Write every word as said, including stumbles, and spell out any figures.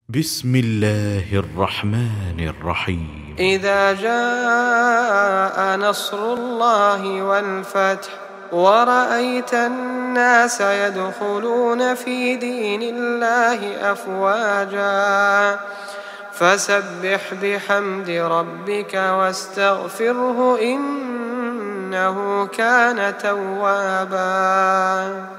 بسم الله الرحمن الرحيم. إذا جاء نصر الله والفتح ورأيت الناس يدخلون في دين الله أفواجا فسبح بحمد ربك واستغفره إنه كان توابا.